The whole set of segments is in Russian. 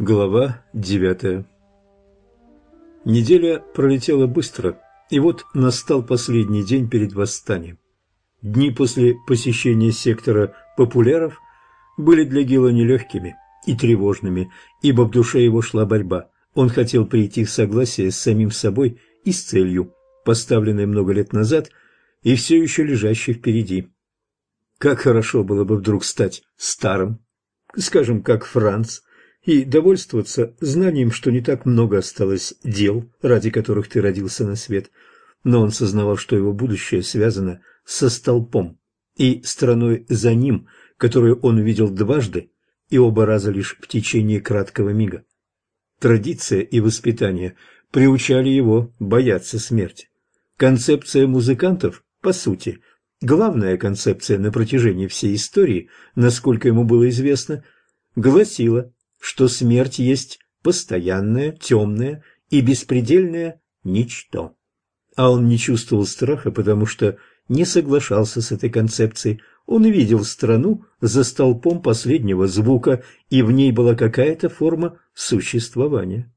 Глава 9. Неделя пролетела быстро, и вот настал последний день перед восстанием. Дни после посещения сектора популяров были для Гила нелегкими и тревожными, ибо в душе его шла борьба. Он хотел прийти в согласие с самим собой и с целью, поставленной много лет назад и все еще лежащей впереди. Как хорошо было бы вдруг стать старым, скажем, как Франц, и довольствоваться знанием, что не так много осталось дел, ради которых ты родился на свет. Но он сознавал, что его будущее связано со столпом и страной за ним, которую он видел дважды, и оба раза лишь в течение краткого мига. Традиция и воспитание приучали его бояться смерти. Концепция музыкантов, по сути, главная концепция на протяжении всей истории, насколько ему было известно, гласила, что смерть есть постоянное, темное и беспредельное ничто. А он не чувствовал страха, потому что не соглашался с этой концепцией. Он видел страну за столпом последнего звука, и в ней была какая-то форма существования.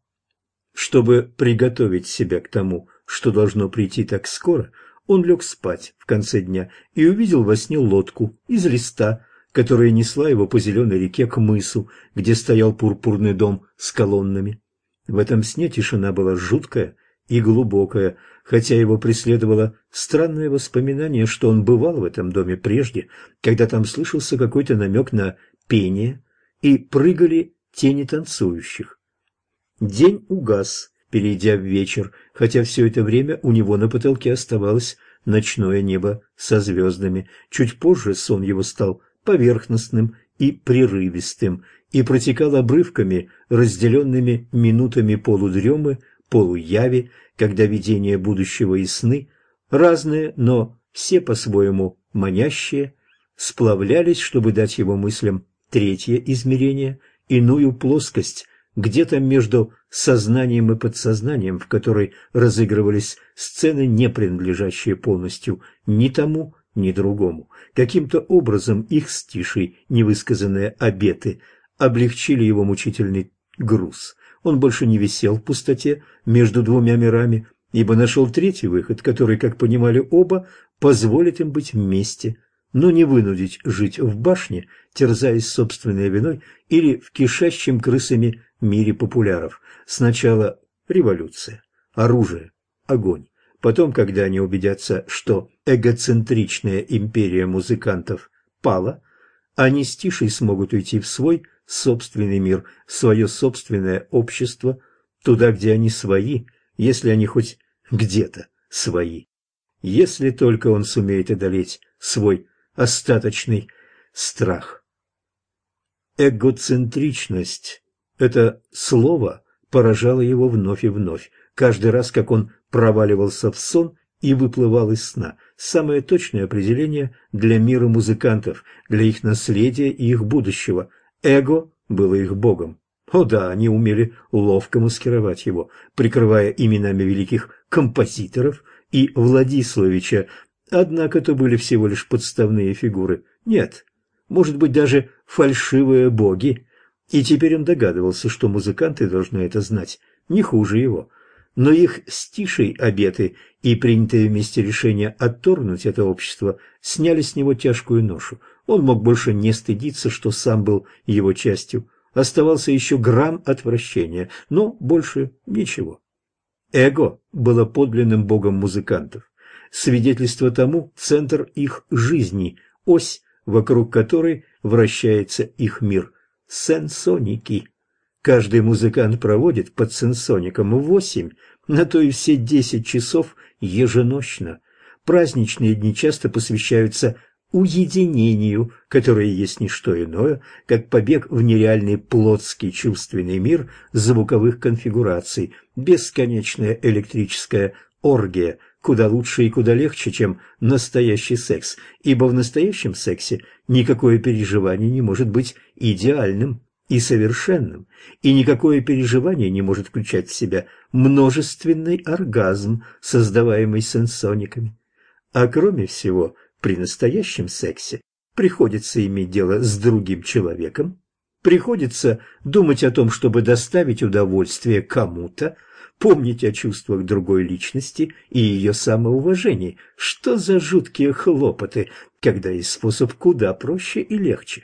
Чтобы приготовить себя к тому, что должно прийти так скоро, он лег спать в конце дня и увидел во сне лодку из листа, которая несла его по зеленой реке к мысу, где стоял пурпурный дом с колоннами. В этом сне тишина была жуткая и глубокая, хотя его преследовало странное воспоминание, что он бывал в этом доме прежде, когда там слышался какой-то намек на пение и прыгали тени танцующих. День угас, перейдя в вечер, хотя все это время у него на потолке оставалось ночное небо со звездами. Чуть позже сон его стал поверхностным и прерывистым, и протекал обрывками, разделенными минутами полудремы, полуяви, когда видения будущего и сны, разные, но все по-своему манящие, сплавлялись, чтобы дать его мыслям третье измерение, иную плоскость, где-то между сознанием и подсознанием, в которой разыгрывались сцены, не принадлежащие полностью ни тому, ни другому. Каким-то образом их с Тишей невысказанные обеты облегчили его мучительный груз. Он больше не висел в пустоте между двумя мирами, ибо нашел третий выход, который, как понимали оба, позволит им быть вместе, но не вынудить жить в башне, терзаясь собственной виной, или в кишащем крысами мире популяров. Сначала революция, оружие, огонь. Потом, когда они убедятся, что эгоцентричная империя музыкантов пала, они с Тишей смогут уйти в свой собственный мир, в свое собственное общество, туда, где они свои, если они хоть где-то свои. Если только он сумеет одолеть свой остаточный страх. Эгоцентричность – это слово поражало его вновь и вновь, каждый раз, как он проваливался в сон и выплывал из сна. Самое точное определение для мира музыкантов, для их наследия и их будущего. Эго было их богом. О да, они умели ловко маскировать его, прикрывая именами великих композиторов и Владиславича, однако то были всего лишь подставные фигуры. Нет, может быть, даже фальшивые боги. И теперь он догадывался, что музыканты должны это знать, не хуже его. Но их с Тишей обеты и принятые вместе решения отторгнуть это общество сняли с него тяжкую ношу. Он мог больше не стыдиться, что сам был его частью. Оставался еще грамм отвращения, но больше ничего. Эго было подлинным богом музыкантов. Свидетельство тому – центр их жизни, ось, вокруг которой вращается их мир. Сенсоники. Каждый музыкант проводит под сенсоником 8, на то и все 10 часов еженочно. Праздничные дни часто посвящаются уединению, которое есть не что иное, как побег в нереальный плотский чувственный мир звуковых конфигураций, бесконечная электрическая оргия, куда лучше и куда легче, чем настоящий секс, ибо в настоящем сексе никакое переживание не может быть идеальным и совершенным, и никакое переживание не может включать в себя множественный оргазм, создаваемый сенсониками. А кроме всего, при настоящем сексе приходится иметь дело с другим человеком, Приходится думать о том, чтобы доставить удовольствие кому-то, помнить о чувствах другой личности и ее самоуважении. Что за жуткие хлопоты, когда есть способ куда проще и легче.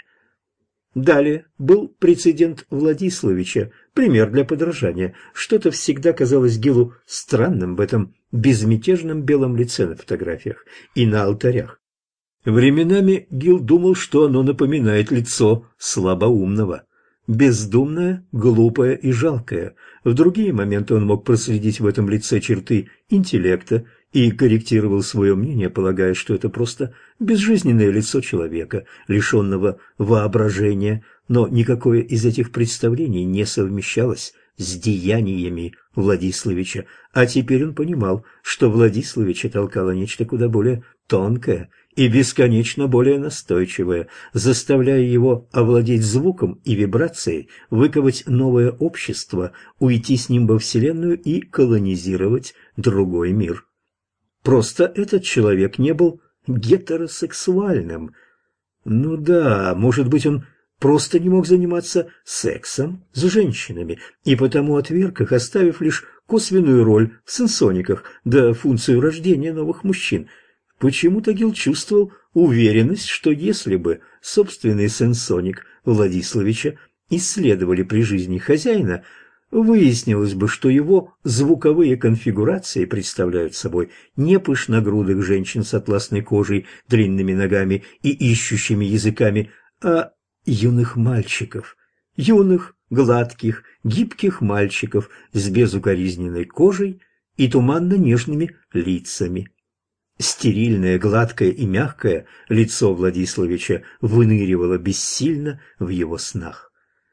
Далее был прецедент Владиславича, пример для подражания. Что-то всегда казалось Гилу странным в этом безмятежном белом лице на фотографиях и на алтарях. Временами Гил думал, что оно напоминает лицо слабоумного. Бездумное, глупое и жалкое. В другие моменты он мог проследить в этом лице черты интеллекта и корректировал свое мнение, полагая, что это просто безжизненное лицо человека, лишенного воображения, но никакое из этих представлений не совмещалось с деяниями Владиславича, а теперь он понимал, что Владиславича толкало нечто куда более тонкое и бесконечно более настойчивое, заставляя его овладеть звуком и вибрацией, выковать новое общество, уйти с ним во Вселенную и колонизировать другой мир. Просто этот человек не был гетеросексуальным. Ну да, может быть, он просто не мог заниматься сексом с женщинами, и потому отверг их, оставив лишь косвенную роль в сенсониках, да функцию рождения новых мужчин. Почему-то Гил чувствовал уверенность, что если бы собственный сенсоник Владиславича исследовали при жизни хозяина, выяснилось бы, что его звуковые конфигурации представляют собой не пышногрудых женщин с атласной кожей, длинными ногами и ищущими языками, а юных мальчиков, юных, гладких, гибких мальчиков с безукоризненной кожей и туманно-нежными лицами. Стерильное, гладкое и мягкое лицо Владиславича выныривало бессильно в его снах.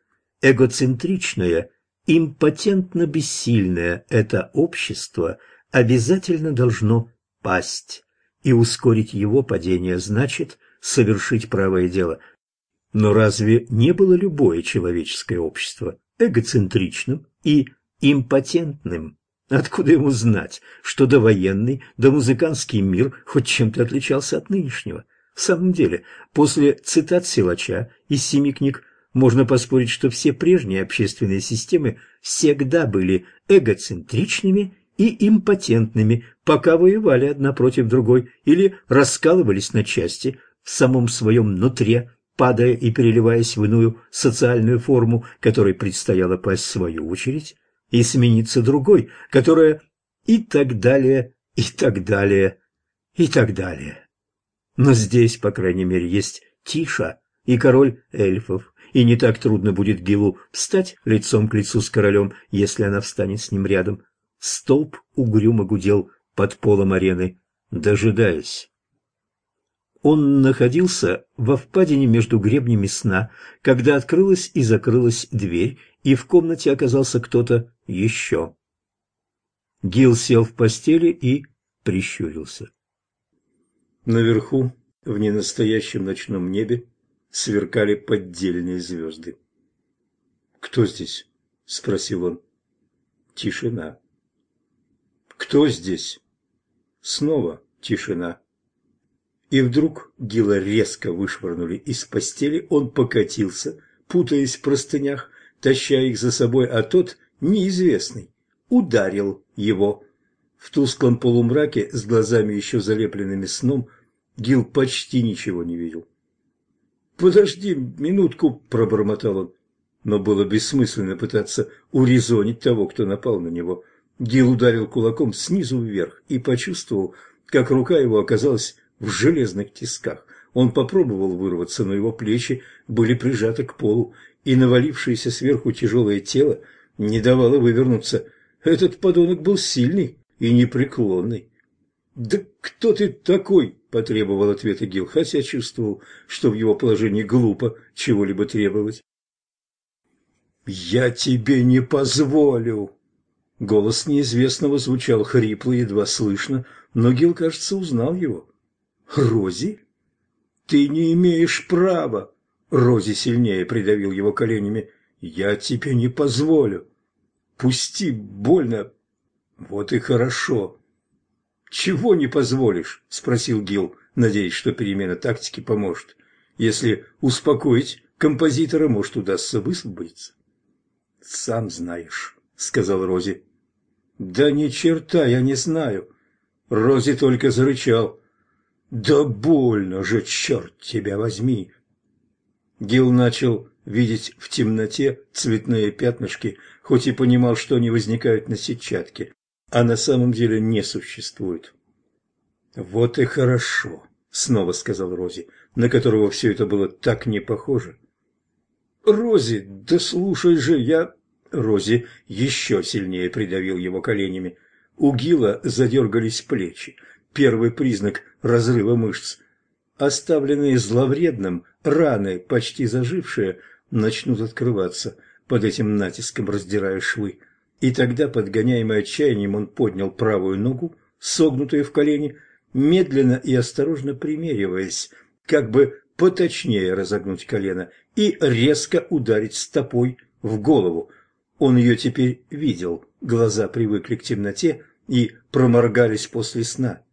Эгоцентричное, импотентно-бессильное это общество обязательно должно пасть, и ускорить его падение значит совершить правое дело. Но разве не было любое человеческое общество эгоцентричным и импотентным? Откуда ему знать, что довоенный, домузыкантский мир хоть чем-то отличался от нынешнего? В самом деле, после цитат Силача из 7 книг можно поспорить, что все прежние общественные системы всегда были эгоцентричными и импотентными, пока воевали одна против другой или раскалывались на части в самом своем нутре, падая и переливаясь в иную социальную форму, которой предстояло пасть в свою очередь, и смениться другой, которая и так далее, и так далее, и так далее. Но здесь, по крайней мере, есть Тиша и король эльфов, и не так трудно будет Гилу встать лицом к лицу с королем, если она встанет с ним рядом. Столб угрюмо гудел под полом арены, дожидаясь. Он находился во впадине между гребнями сна, когда открылась и закрылась дверь, и в комнате оказался кто-то еще. Гил сел в постели и прищурился. Наверху, в ненастоящем ночном небе, сверкали поддельные звезды. «Кто здесь?» — спросил он. Тишина. «Кто здесь?» Снова тишина. И вдруг Гила резко вышвырнули из постели, он покатился, путаясь в простынях, таща их за собой, а тот, неизвестный, ударил его. В тусклом полумраке, с глазами еще залепленными сном, Гил почти ничего не видел. «Подожди минутку», – пробормотал он, но было бессмысленно пытаться урезонить того, кто напал на него. Гил ударил кулаком снизу вверх и почувствовал, как рука его оказалась в железных тисках. Он попробовал вырваться, но его плечи были прижаты к полу, и навалившееся сверху тяжелое тело не давало вывернуться. Этот подонок был сильный и непреклонный. «Да кто ты такой?» – потребовал ответа Гил, хотя чувствовал, что в его положении глупо чего-либо требовать. «Я тебе не позволю!» Голос неизвестного звучал хрипло, едва слышно, но Гил, кажется, узнал его. «Рози? Ты не имеешь права!» Рози сильнее придавил его коленями. «Я тебе не позволю! Пусти, больно!» «Вот и хорошо!» «Чего не позволишь?» – спросил Гил, надеясь, что перемена тактики поможет. «Если успокоить композитора, может, удастся высвободиться. «Сам знаешь», — сказал Рози. «Да ни черта я не знаю». Рози только зарычал. «Да больно же, черт тебя возьми!» Гил начал видеть в темноте цветные пятнышки, хоть и понимал, что они возникают на сетчатке, а на самом деле не существуют. «Вот и хорошо», — снова сказал Рози, на которого все это было так не похоже. «Рози, да слушай же, я...» Рози еще сильнее придавил его коленями. У Гила задергались плечи. Первый признак разрыва мышц. Оставленные зловредным, раны, почти зажившие, начнут открываться под этим натиском, раздирая швы. И тогда, подгоняемый отчаянием, он поднял правую ногу, согнутую в колени, медленно и осторожно примериваясь, как бы поточнее разогнуть колено и резко ударить стопой в голову. Он ее теперь видел, глаза привыкли к темноте и проморгались после сна.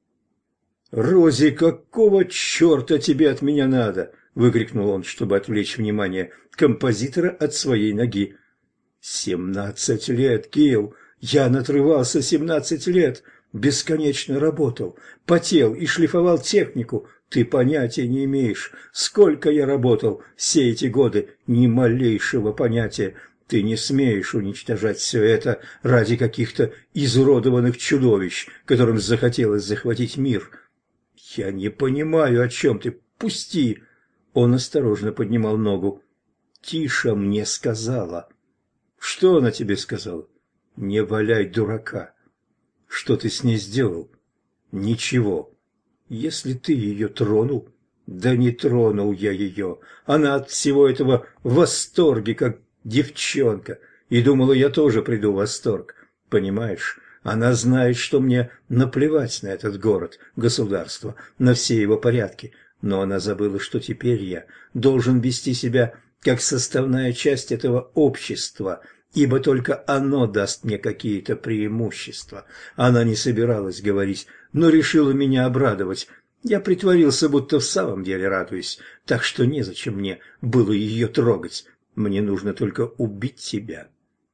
«Рози, какого черта тебе от меня надо?» – выкрикнул он, чтобы отвлечь внимание композитора от своей ноги. 17 лет, Гил, я надрывался 17 лет, бесконечно работал, потел и шлифовал технику. Ты понятия не имеешь, сколько я работал все эти годы, ни малейшего понятия. Ты не смеешь уничтожать все это ради каких-то изуродованных чудовищ, которым захотелось захватить мир. Я не понимаю, о чем ты. Пусти. Он осторожно поднимал ногу. Тиша мне сказала. Что она тебе сказала? Не валяй дурака. Что ты с ней сделал? Ничего. Если ты ее тронул... Да не тронул я ее. Она от всего этого в восторге, как девчонка. И думала, я тоже приду в восторг. Понимаешь, она знает, что мне наплевать на этот город, государство, на все его порядки. Но она забыла, что теперь я должен вести себя как составная часть этого общества, ибо только оно даст мне какие-то преимущества. Она не собиралась говорить, но решила меня обрадовать. Я притворился, будто в самом деле радуюсь, так что незачем мне было ее трогать. Мне нужно только убить тебя.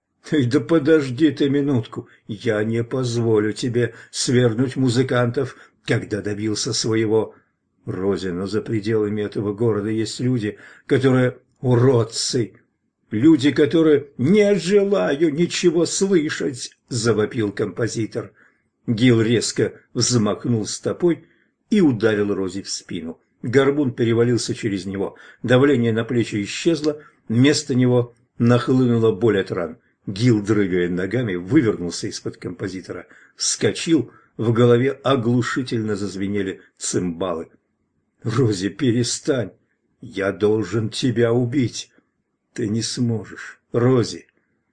Да подожди ты минутку, я не позволю тебе свергнуть музыкантов, когда добился своего. Рози, но за пределами этого города есть люди, которые уродцы. Люди, которые не желаю ничего слышать, завопил композитор. Гил резко взмахнул стопой и ударил Рози в спину. Горбун перевалился через него. Давление на плечи исчезло, вместо него нахлынула боль от ран. Гил, дрыгая ногами, вывернулся из-под композитора, вскочил, в голове оглушительно зазвенели цимбалы. «Рози, перестань! Я должен тебя убить! Ты не сможешь, Рози!»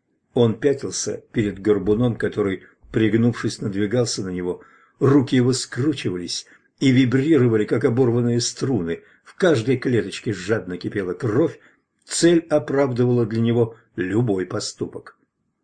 Он пятился перед горбуном, который, пригнувшись, надвигался на него. Руки его скручивались и вибрировали, как оборванные струны. В каждой клеточке жадно кипела кровь. Цель оправдывала для него любой поступок.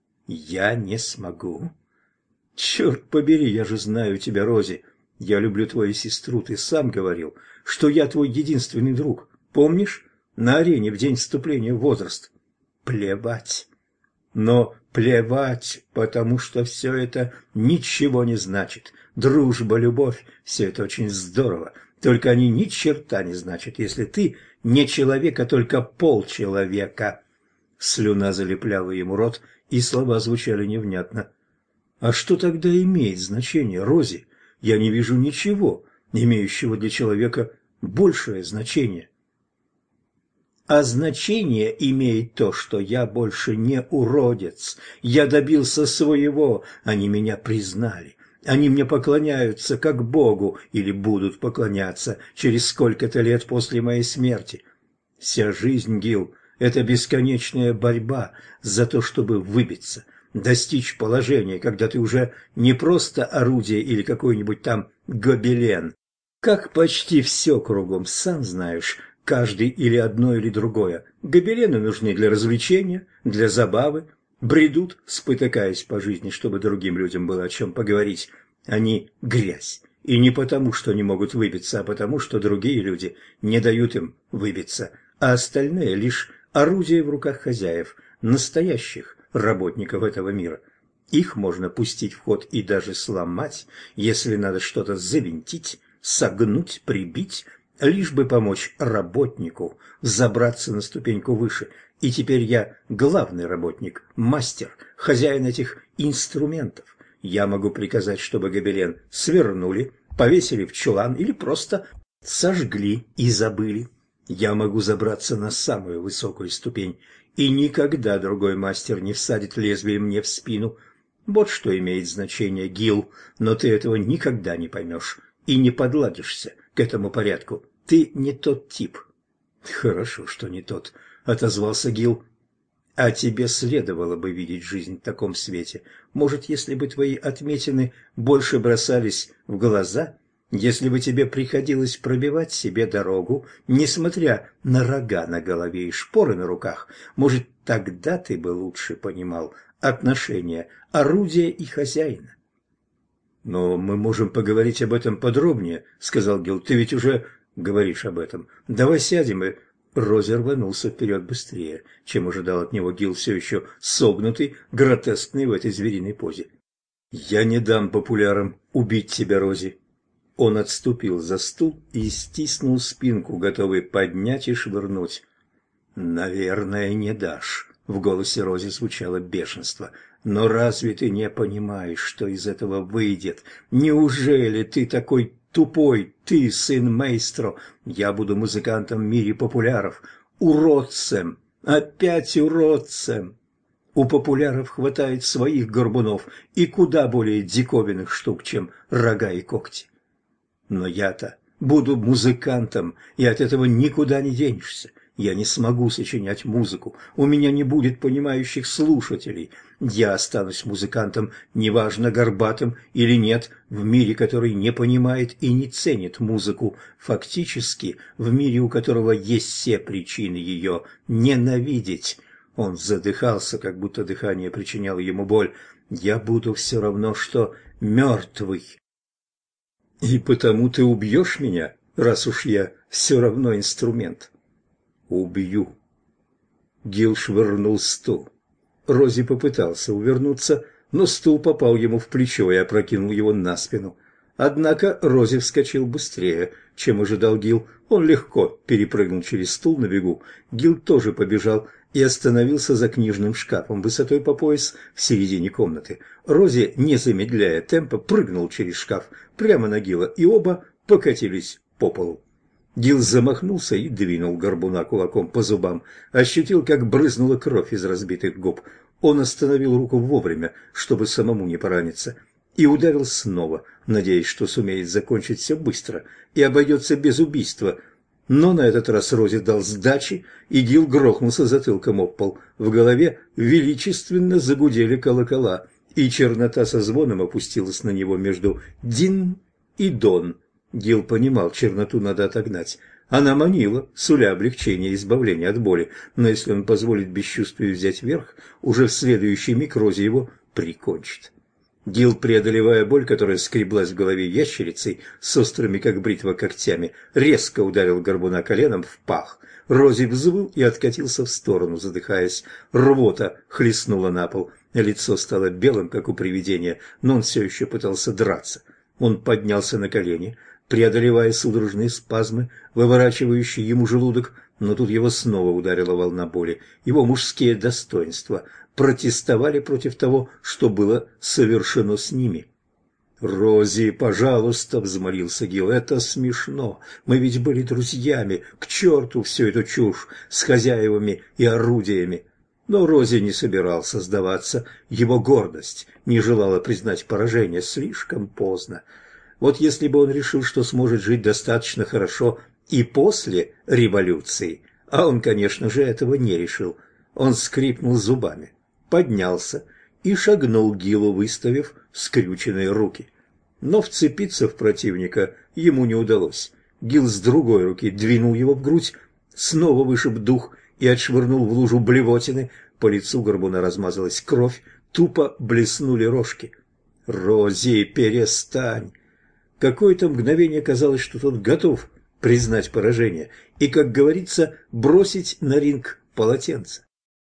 «Я не смогу». «Черт побери, я же знаю тебя, Рози. Я люблю твою сестру, ты сам говорил, что я твой единственный друг. Помнишь? На арене в день вступления в возраст». «Плевать». «Но плевать, потому что все это ничего не значит. Дружба, любовь – все это очень здорово. Только они ни черта не значат, если ты не человек, а только полчеловека». Слюна залепляла ему рот, и слова звучали невнятно. «А что тогда имеет значение, Рози? Я не вижу ничего, имеющего для человека большее значение». «А значение имеет то, что я больше не уродец. Я добился своего, они меня признали. Они мне поклоняются как Богу или будут поклоняться через сколько-то лет после моей смерти. Вся жизнь, Гил, это бесконечная борьба за то, чтобы выбиться, достичь положения, когда ты уже не просто орудие или какой-нибудь там гобелен. Как почти все кругом, сам знаешь, каждый или одно, или другое. Гобелены нужны для развлечения, для забавы, бредут, спотыкаясь по жизни, чтобы другим людям было о чем поговорить. Они грязь. И не потому, что не могут выбиться, а потому, что другие люди не дают им выбиться. а остальное лишь орудие в руках хозяев, настоящих работников этого мира. Их можно пустить в ход и даже сломать, если надо что-то завинтить, согнуть, прибить, лишь бы помочь работнику забраться на ступеньку выше. И теперь я главный работник, мастер, хозяин этих инструментов. Я могу приказать, чтобы гобелен свернули, повесили в чулан или просто сожгли и забыли. Я могу забраться на самую высокую ступень, и никогда другой мастер не всадит лезвие мне в спину. Вот что имеет значение, Гил, но ты этого никогда не поймешь и не подладишься к этому порядку. Ты не тот тип. Хорошо, что не тот, отозвался Гил. А тебе следовало бы видеть жизнь в таком свете. Может, если бы твои отметины больше бросались в глаза, если бы тебе приходилось пробивать себе дорогу, несмотря на рога на голове и шпоры на руках, может, тогда ты бы лучше понимал отношения орудия и хозяина. «Но мы можем поговорить об этом подробнее», — сказал Гил. «Ты ведь уже говоришь об этом. Давай сядем и...» Рози рванулся вперед быстрее, чем ожидал от него Гил, все еще согнутый, гротескный в этой звериной позе. «Я не дам популярам убить тебя, Рози». Он отступил за стул и стиснул спинку, готовый поднять и швырнуть. «Наверное, не дашь». В голосе Рози звучало бешенство. «Но разве ты не понимаешь, что из этого выйдет? Неужели ты такой тупой, ты, сын Мейстро? Я буду музыкантом в мире популяров, уродцем, опять уродцем. У популяров хватает своих горбунов и куда более диковинных штук, чем рога и когти. Но я-то буду музыкантом, и от этого никуда не денешься. Я не смогу сочинять музыку, у меня не будет понимающих слушателей. Я останусь музыкантом, неважно, горбатым или нет, в мире, который не понимает и не ценит музыку, фактически в мире, у которого есть все причины ее ненавидеть». Он задыхался, как будто дыхание причиняло ему боль. «Я буду все равно, что мертвый». «И потому ты убьешь меня, раз уж я все равно инструмент?» «Убью». Гил швырнул стул. Рози попытался увернуться, но стул попал ему в плечо и опрокинул его на спину. Однако Рози вскочил быстрее, чем ожидал Гил. Он легко перепрыгнул через стул на бегу. Гил тоже побежал и остановился за книжным шкафом высотой по пояс в середине комнаты. Рози, не замедляя темпа, прыгнул через шкаф прямо на Гила, и оба покатились по полу. Гил замахнулся и двинул горбуна кулаком по зубам, ощутил, как брызнула кровь из разбитых губ. Он остановил руку вовремя, чтобы самому не пораниться, и ударил снова, надеясь, что сумеет закончить все быстро и обойдется без убийства. Но на этот раз Рози дал сдачи, и Гил грохнулся затылком об пол. В голове величественно загудели колокола, и чернота со звоном опустилась на него между «дин» и «дон». Гил понимал, черноту надо отогнать. Она манила, суля облегчения и избавления от боли, но если он позволит бесчувствию взять верх, уже в следующий миг Рози его прикончит. Гил, преодолевая боль, которая скреблась в голове ящерицей с острыми, как бритва, когтями, резко ударил горбуна коленом в пах. Рози взвыл и откатился в сторону, задыхаясь. Рвота хлестнула на пол. Лицо стало белым, как у привидения, но он все еще пытался драться. Он поднялся на колени, преодолевая судорожные спазмы, выворачивающие ему желудок, но тут его снова ударила волна боли. Его мужские достоинства протестовали против того, что было совершено с ними. «Рози, пожалуйста», — взмолился Гил, — «это смешно. Мы ведь были друзьями. К черту всю эту чушь с хозяевами и орудиями». Но Рози не собирался сдаваться. Его гордость не желала признать поражение слишком поздно. Вот если бы он решил, что сможет жить достаточно хорошо и после революции, а он, конечно же, этого не решил, он скрипнул зубами, поднялся и шагнул к Гилу, выставив скрюченные руки. Но вцепиться в противника ему не удалось. Гил с другой руки двинул его в грудь, снова вышиб дух и отшвырнул в лужу блевотины. По лицу горбуна размазалась кровь, тупо блеснули рожки. «Рози, перестань!» Какое-то мгновение казалось, что тот готов признать поражение и, как говорится, бросить на ринг полотенце.